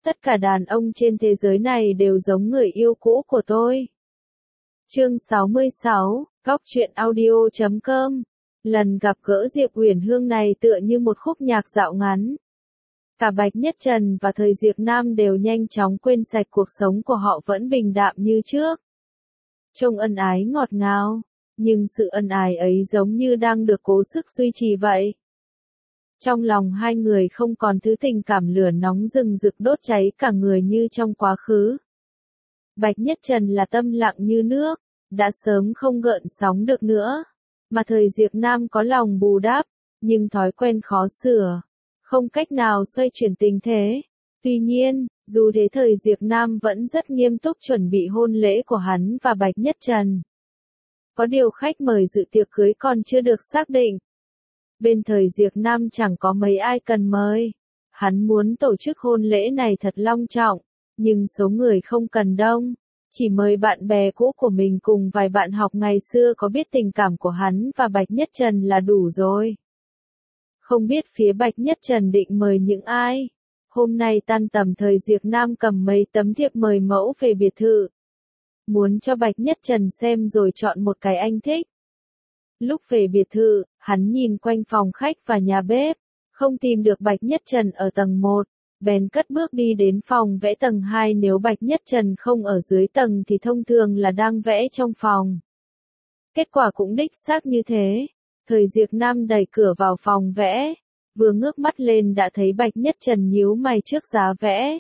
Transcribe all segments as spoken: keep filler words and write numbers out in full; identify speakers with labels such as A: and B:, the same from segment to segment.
A: Tất cả đàn ông trên thế giới này đều giống người yêu cũ của tôi. Chương sáu mươi sáu, Góc truyện audio chấm com. Lần gặp gỡ Diệp Uyển Hương này tựa như một khúc nhạc dạo ngắn. Cả Bạch Nhất Trần và Thời Diệp Nam đều nhanh chóng quên sạch cuộc sống của họ vẫn bình đạm như trước. Trông ân ái ngọt ngào, nhưng sự ân ái ấy giống như đang được cố sức duy trì vậy. Trong lòng hai người không còn thứ tình cảm lửa nóng rừng rực đốt cháy cả người như trong quá khứ. Bạch Nhất Trần là tâm lặng như nước, đã sớm không gợn sóng được nữa, mà Thời Diệp Nam có lòng bù đắp, nhưng thói quen khó sửa, không cách nào xoay chuyển tình thế. Tuy nhiên, dù thế Thời Diệp Nam vẫn rất nghiêm túc chuẩn bị hôn lễ của hắn và Bạch Nhất Trần. Có điều khách mời dự tiệc cưới còn chưa được xác định. Bên Thời Diệp Nam chẳng có mấy ai cần mời. Hắn muốn tổ chức hôn lễ này thật long trọng, nhưng số người không cần đông. Chỉ mời bạn bè cũ của mình cùng vài bạn học ngày xưa có biết tình cảm của hắn và Bạch Nhất Trần là đủ rồi. Không biết phía Bạch Nhất Trần định mời những ai. Hôm nay tan tầm Thời Diệp Nam cầm mấy tấm thiệp mời mẫu về biệt thự. Muốn cho Bạch Nhất Trần xem rồi chọn một cái anh thích. Lúc về biệt thự, hắn nhìn quanh phòng khách và nhà bếp, không tìm được Bạch Nhất Trần ở tầng một, bèn cất bước đi đến phòng vẽ tầng hai. Nếu Bạch Nhất Trần không ở dưới tầng thì thông thường là đang vẽ trong phòng. Kết quả cũng đích xác như thế. Thời Diệp Nam đẩy cửa vào phòng vẽ, vừa ngước mắt lên đã thấy Bạch Nhất Trần nhíu mày trước giá vẽ.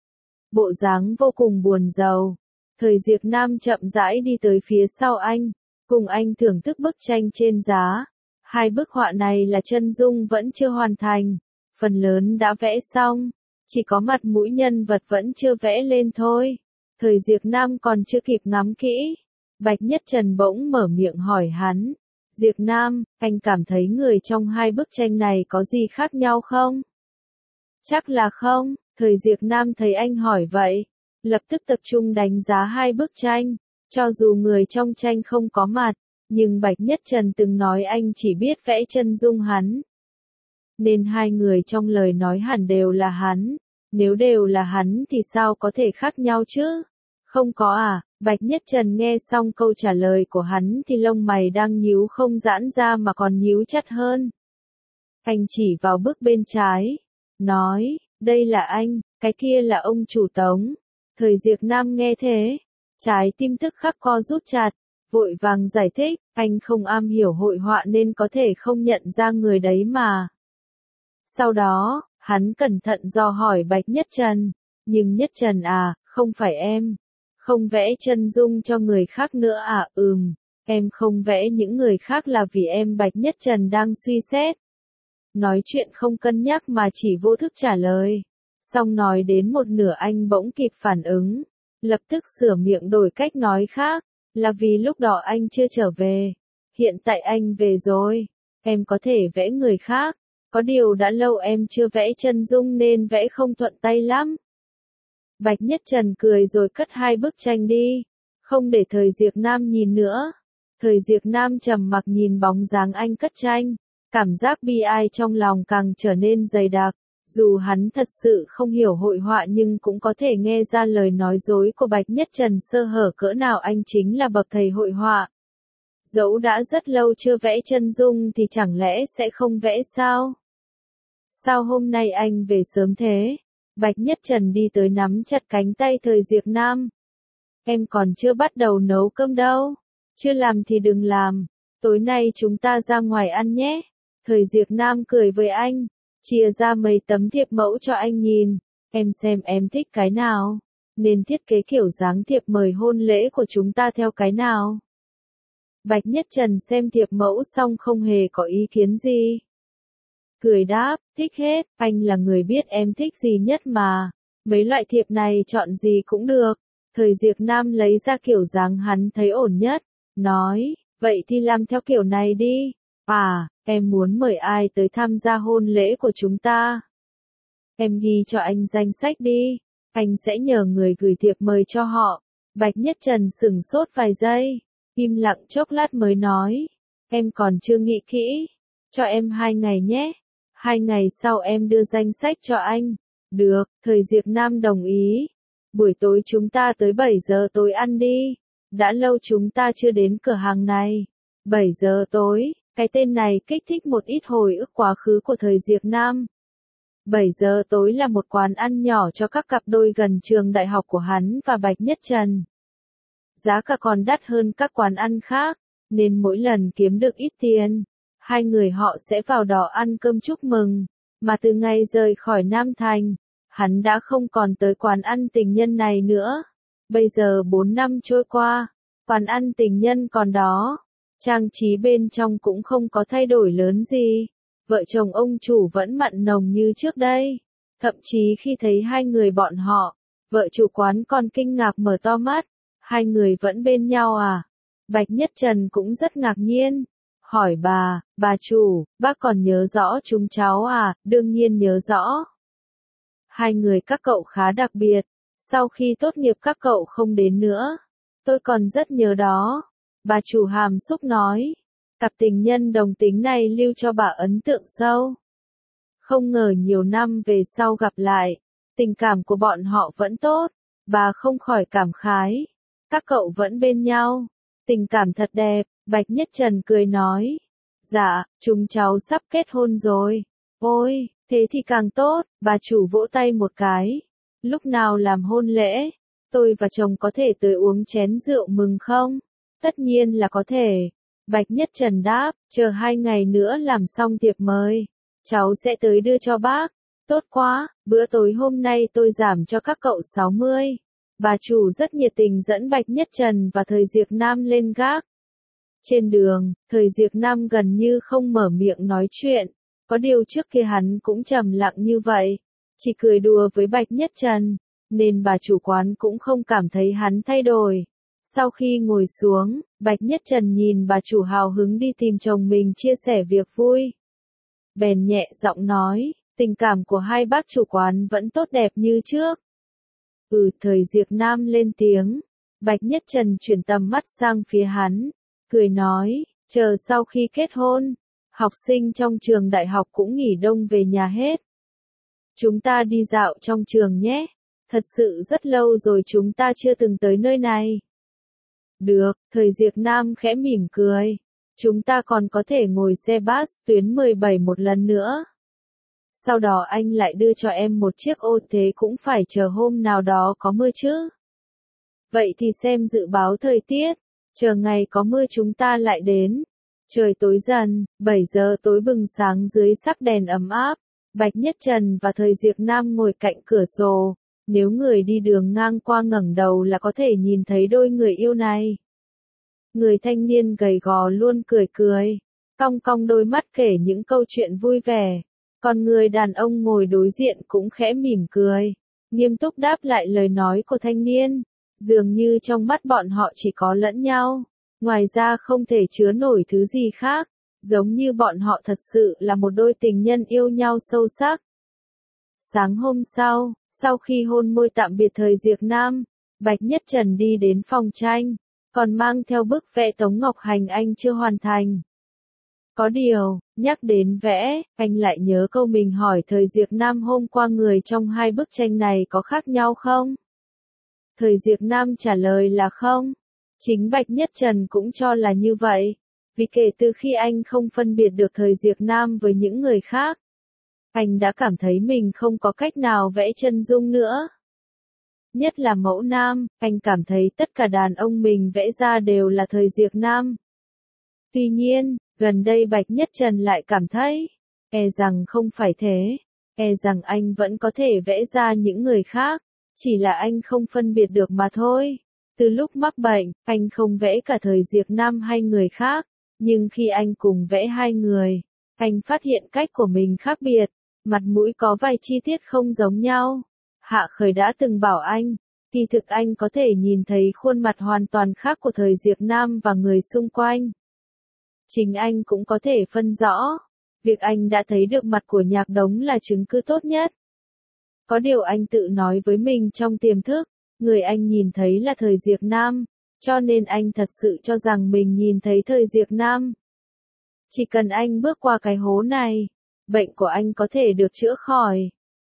A: Bộ dáng vô cùng buồn rầu. Thời Diệp Nam chậm rãi đi tới phía sau anh, cùng anh thưởng thức bức tranh trên giá. Hai bức họa này là chân dung vẫn chưa hoàn thành, phần lớn đã vẽ xong, chỉ có mặt mũi nhân vật vẫn chưa vẽ lên thôi. Thời Diệp Nam còn chưa kịp ngắm kỹ, Bạch Nhất Trần bỗng mở miệng hỏi hắn, Diệp Nam, anh cảm thấy người trong hai bức tranh này có gì khác nhau không? Chắc là không. Thời Diệp Nam thấy anh hỏi vậy, lập tức tập trung đánh giá hai bức tranh. Cho dù người trong tranh không có mặt, nhưng Bạch Nhất Trần từng nói anh chỉ biết vẽ chân dung hắn. Nên hai người trong lời nói hẳn đều là hắn. Nếu đều là hắn thì sao có thể khác nhau chứ? Không có à? Bạch Nhất Trần nghe xong câu trả lời của hắn thì lông mày đang nhíu không giãn ra mà còn nhíu chặt hơn. Anh chỉ vào bức bên trái, nói, đây là anh, cái kia là ông chủ Tống. Thời Diệp Nam nghe thế, trái tim tức khắc co rút chặt, vội vàng giải thích, anh không am hiểu hội họa nên có thể không nhận ra người đấy mà. Sau đó, hắn cẩn thận dò hỏi Bạch Nhất Trần, nhưng Nhất Trần à, không phải em, không vẽ chân dung cho người khác nữa à? Ừm, em không vẽ những người khác là vì em. Bạch Nhất Trần đang suy xét. Nói chuyện không cân nhắc mà chỉ vô thức trả lời. Xong nói đến một nửa anh bỗng kịp phản ứng, lập tức sửa miệng đổi cách nói khác, là vì lúc đó anh chưa trở về. Hiện tại anh về rồi, em có thể vẽ người khác, có điều đã lâu em chưa vẽ chân dung nên vẽ không thuận tay lắm. Bạch Nhất Trần cười rồi cất hai bức tranh đi, không để Thời Diệp Nam nhìn nữa. Thời Diệp Nam trầm mặc nhìn bóng dáng anh cất tranh, cảm giác bi ai trong lòng càng trở nên dày đặc. Dù hắn thật sự không hiểu hội họa nhưng cũng có thể nghe ra lời nói dối của Bạch Nhất Trần sơ hở cỡ nào. Anh chính là bậc thầy hội họa. Dẫu đã rất lâu chưa vẽ chân dung thì chẳng lẽ sẽ không vẽ sao? Sao hôm nay anh về sớm thế? Bạch Nhất Trần đi tới nắm chặt cánh tay Thời Diệp Nam. Em còn chưa bắt đầu nấu cơm đâu. Chưa làm thì đừng làm. Tối nay chúng ta ra ngoài ăn nhé. Thời Diệp Nam cười với anh, chia ra mấy tấm thiệp mẫu cho anh nhìn. Em xem em thích cái nào, nên thiết kế kiểu dáng thiệp mời hôn lễ của chúng ta theo cái nào. Bạch Nhất Trần xem thiệp mẫu xong không hề có ý kiến gì. Cười đáp, thích hết, anh là người biết em thích gì nhất mà. Mấy loại thiệp này chọn gì cũng được. Thời Diệp Nam lấy ra kiểu dáng hắn thấy ổn nhất, nói, vậy thì làm theo kiểu này đi. À, em muốn mời ai tới tham gia hôn lễ của chúng ta? Em ghi cho anh danh sách đi, anh sẽ nhờ người gửi thiệp mời cho họ. Bạch Nhất Trần sửng sốt vài giây, im lặng chốc lát mới nói, em còn chưa nghĩ kỹ, cho em hai ngày nhé, hai ngày sau em đưa danh sách cho anh. Được, thời Diệp Nam đồng ý. Buổi tối chúng ta tới bảy giờ tối ăn đi. Đã lâu chúng ta chưa đến cửa hàng này. bảy giờ tối, cái tên này kích thích một ít hồi ức quá khứ của thời Diệp Nam. bảy giờ tối là một quán ăn nhỏ cho các cặp đôi gần trường đại học của hắn và Bạch Nhất Trần. Giá cả còn đắt hơn các quán ăn khác, nên mỗi lần kiếm được ít tiền, hai người họ sẽ vào đó ăn cơm chúc mừng. Mà từ ngày rời khỏi Nam Thành, hắn đã không còn tới quán ăn tình nhân này nữa. Bây giờ bốn năm trôi qua, quán ăn tình nhân còn đó, trang trí bên trong cũng không có thay đổi lớn gì. Vợ chồng ông chủ vẫn mặn nồng như trước đây. Thậm chí khi thấy hai người bọn họ, vợ chủ quán còn kinh ngạc mở to mắt. Hai người vẫn bên nhau à? Bạch Nhất Trần cũng rất ngạc nhiên. Hỏi bà, bà chủ, bác còn nhớ rõ chúng cháu à? Đương nhiên nhớ rõ. Hai người các cậu khá đặc biệt. Sau khi tốt nghiệp các cậu không đến nữa. Tôi còn rất nhớ đó. Bà chủ hàm xúc nói. Cặp tình nhân đồng tính này lưu cho bà ấn tượng sâu. Không ngờ nhiều năm về sau gặp lại, tình cảm của bọn họ vẫn tốt. Bà không khỏi cảm khái. Các cậu vẫn bên nhau. Tình cảm thật đẹp. Bạch Nhất Trần cười nói. Dạ, chúng cháu sắp kết hôn rồi. Ôi, thế thì càng tốt. Bà chủ vỗ tay một cái. Lúc nào làm hôn lễ, tôi và chồng có thể tới uống chén rượu mừng không? Tất nhiên là có thể. Bạch Nhất Trần đáp, chờ hai ngày nữa làm xong tiệc mời, cháu sẽ tới đưa cho bác. Tốt quá, bữa tối hôm nay tôi giảm cho các cậu sáu mươi. Bà chủ rất nhiệt tình dẫn Bạch Nhất Trần và Thời Diệp Nam lên gác. Trên đường, Thời Diệp Nam gần như không mở miệng nói chuyện, có điều trước kia hắn cũng trầm lặng như vậy, chỉ cười đùa với Bạch Nhất Trần, nên bà chủ quán cũng không cảm thấy hắn thay đổi. Sau khi ngồi xuống, Bạch Nhất Trần nhìn bà chủ hào hứng đi tìm chồng mình chia sẻ việc vui. Bèn nhẹ giọng nói, tình cảm của hai bác chủ quán vẫn tốt đẹp như trước. Ừ, Thời Diệp Nam lên tiếng. Bạch Nhất Trần chuyển tầm mắt sang phía hắn, cười nói, chờ sau khi kết hôn, học sinh trong trường đại học cũng nghỉ đông về nhà hết. Chúng ta đi dạo trong trường nhé, thật sự rất lâu rồi chúng ta chưa từng tới nơi này. Được, Thời Diệp Nam khẽ mỉm cười. Chúng ta còn có thể ngồi xe bus tuyến mười bảy một lần nữa. Sau đó anh lại đưa cho em một chiếc ô, thế cũng phải chờ hôm nào đó có mưa chứ. Vậy thì xem dự báo thời tiết, chờ ngày có mưa chúng ta lại đến. Trời tối dần, bảy giờ tối bừng sáng dưới sắc đèn ấm áp. Bạch Nhất Trần và Thời Diệp Nam ngồi cạnh cửa sổ. Nếu người đi đường ngang qua ngẩng đầu là có thể nhìn thấy đôi người yêu này. Người thanh niên gầy gò luôn cười cười, cong cong đôi mắt kể những câu chuyện vui vẻ. Còn người đàn ông ngồi đối diện cũng khẽ mỉm cười, nghiêm túc đáp lại lời nói của thanh niên. Dường như trong mắt bọn họ chỉ có lẫn nhau, ngoài ra không thể chứa nổi thứ gì khác, giống như bọn họ thật sự là một đôi tình nhân yêu nhau sâu sắc. Sáng hôm sau, sau khi hôn môi tạm biệt Thời Diệp Nam, Bạch Nhất Trần đi đến phòng tranh, còn mang theo bức vẽ Tống Ngọc Hành anh chưa hoàn thành. Có điều, nhắc đến vẽ, anh lại nhớ câu mình hỏi Thời Diệp Nam hôm qua, người trong hai bức tranh này có khác nhau không? Thời Diệp Nam trả lời là không. Chính Bạch Nhất Trần cũng cho là như vậy, vì kể từ khi anh không phân biệt được Thời Diệp Nam với những người khác, anh đã cảm thấy mình không có cách nào vẽ chân dung nữa. Nhất là mẫu nam, anh cảm thấy tất cả đàn ông mình vẽ ra đều là Thời Diệp Nam. Tuy nhiên, gần đây Bạch Nhất Trần lại cảm thấy, e rằng không phải thế, e rằng anh vẫn có thể vẽ ra những người khác, chỉ là anh không phân biệt được mà thôi. Từ lúc mắc bệnh, anh không vẽ cả Thời Diệp Nam hay người khác, nhưng khi anh cùng vẽ hai người, anh phát hiện cách của mình khác biệt, mặt mũi có vài chi tiết không giống nhau. Hạ Khởi đã từng bảo anh, kỳ thực anh có thể nhìn thấy khuôn mặt hoàn toàn khác của Thời Diệp Nam và người xung quanh. Chính anh cũng có thể phân rõ, việc anh đã thấy được mặt của Nhạc Đống là chứng cứ tốt nhất. Có điều anh tự nói với mình trong tiềm thức, người anh nhìn thấy là Thời Diệp Nam, cho nên anh thật sự cho rằng mình nhìn thấy Thời Diệp Nam. Chỉ cần anh bước qua cái hố này, bệnh của anh có thể được chữa khỏi.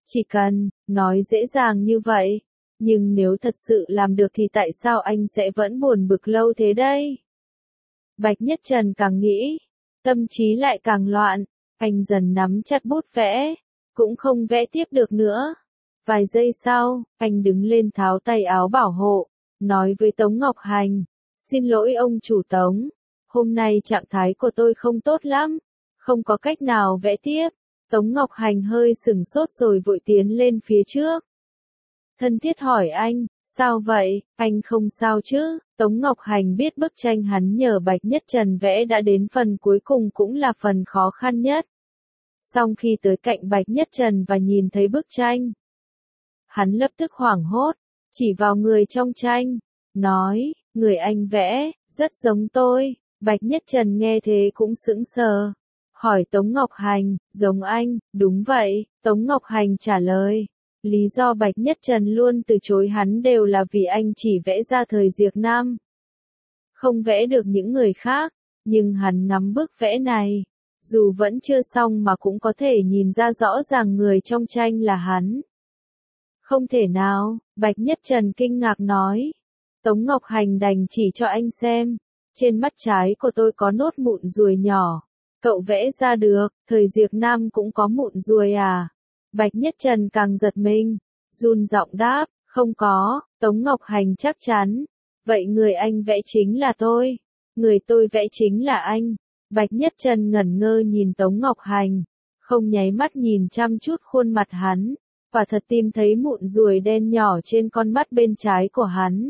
A: Chỉ cần, nói dễ dàng như vậy. Nhưng nếu thật sự làm được thì tại sao anh sẽ vẫn buồn bực lâu thế đây? Bạch Nhất Trần càng nghĩ, tâm trí lại càng loạn, anh dần nắm chặt bút vẽ, cũng không vẽ tiếp được nữa. Vài giây sau, anh đứng lên tháo tay áo bảo hộ, nói với Tống Ngọc Hành, xin lỗi ông chủ Tống, hôm nay trạng thái của tôi không tốt lắm, không có cách nào vẽ tiếp. Tống Ngọc Hành hơi sửng sốt rồi vội tiến lên phía trước. Thân thiết hỏi anh, sao vậy, anh không sao chứ? Tống Ngọc Hành biết bức tranh hắn nhờ Bạch Nhất Trần vẽ đã đến phần cuối cùng cũng là phần khó khăn nhất. Song khi tới cạnh Bạch Nhất Trần và nhìn thấy bức tranh, hắn lập tức hoảng hốt, chỉ vào người trong tranh, nói, người anh vẽ, rất giống tôi. Bạch Nhất Trần nghe thế cũng sững sờ, hỏi Tống Ngọc Hành, giống anh, đúng vậy, Tống Ngọc Hành trả lời. Lý do Bạch Nhất Trần luôn từ chối hắn đều là vì anh chỉ vẽ ra thời Diệp Nam, không vẽ được những người khác, nhưng hắn ngắm bức vẽ này, dù vẫn chưa xong mà cũng có thể nhìn ra rõ ràng người trong tranh là hắn. Không thể nào, Bạch Nhất Trần kinh ngạc nói. Tống Ngọc Hành đành chỉ cho anh xem, trên mắt trái của tôi có nốt mụn ruồi nhỏ, cậu vẽ ra được, thời Diệp Nam cũng có mụn ruồi à? Bạch Nhất Trần càng giật mình, run giọng đáp, không có. Tống Ngọc Hành chắc chắn, vậy người anh vẽ chính là tôi, người tôi vẽ chính là anh. Bạch Nhất Trần ngẩn ngơ nhìn Tống Ngọc Hành, không nháy mắt nhìn chăm chút khuôn mặt hắn, và thật tìm thấy mụn ruồi đen nhỏ trên con mắt bên trái của hắn.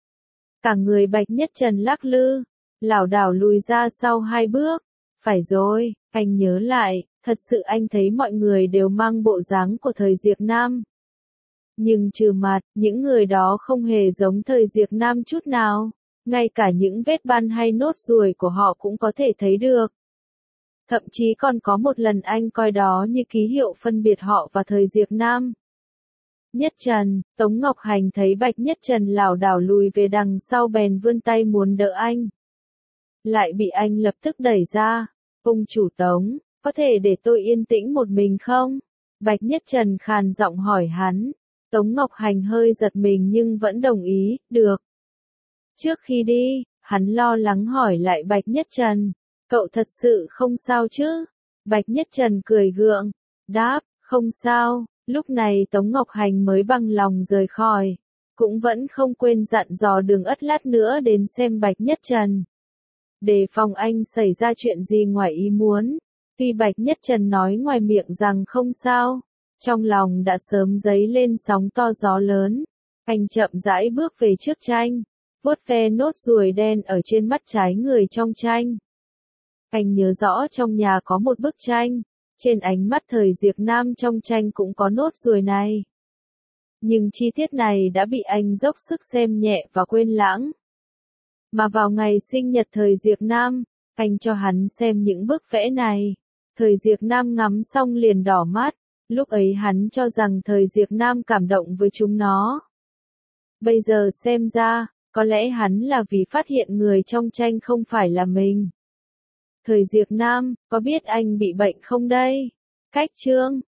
A: Cả người Bạch Nhất Trần lắc lư, lảo đảo lùi ra sau hai bước. Phải rồi, anh nhớ lại, thật sự anh thấy mọi người đều mang bộ dáng của thời Diệp Nam. Nhưng trừ mặt, những người đó không hề giống thời Diệp Nam chút nào, ngay cả những vết ban hay nốt ruồi của họ cũng có thể thấy được. Thậm chí còn có một lần anh coi đó như ký hiệu phân biệt họ và thời Diệp Nam. Nhất Trần, Tống Ngọc Hành thấy Bạch Nhất Trần lảo đảo lùi về đằng sau bèn vươn tay muốn đỡ anh. Lại bị anh lập tức đẩy ra. Ông chủ Tống, có thể để tôi yên tĩnh một mình không? Bạch Nhất Trần khàn giọng hỏi hắn. Tống Ngọc Hành hơi giật mình nhưng vẫn đồng ý, được. Trước khi đi, hắn lo lắng hỏi lại Bạch Nhất Trần, cậu thật sự không sao chứ? Bạch Nhất Trần cười gượng, đáp, không sao. Lúc này Tống Ngọc Hành mới bằng lòng rời khỏi, cũng vẫn không quên dặn dò Đường Ất lát nữa đến xem Bạch Nhất Trần, đề phòng anh xảy ra chuyện gì ngoài ý muốn. Tuy Bạch Nhất Trần nói ngoài miệng rằng không sao, trong lòng đã sớm dấy lên sóng to gió lớn. Anh chậm rãi bước về trước tranh, vuốt ve nốt ruồi đen ở trên mắt trái người trong tranh. Anh nhớ rõ trong nhà có một bức tranh, trên ánh mắt thời Diệp Nam trong tranh cũng có nốt ruồi này. Nhưng chi tiết này đã bị anh dốc sức xem nhẹ và quên lãng. Mà vào ngày sinh nhật thời Diệp Nam, anh cho hắn xem những bức vẽ này. Thời Diệp Nam ngắm xong liền đỏ mắt, lúc ấy hắn cho rằng thời Diệp Nam cảm động với chúng nó. Bây giờ xem ra, có lẽ hắn là vì phát hiện người trong tranh không phải là mình. Thời Diệp Nam, có biết anh bị bệnh không đây? Cách chương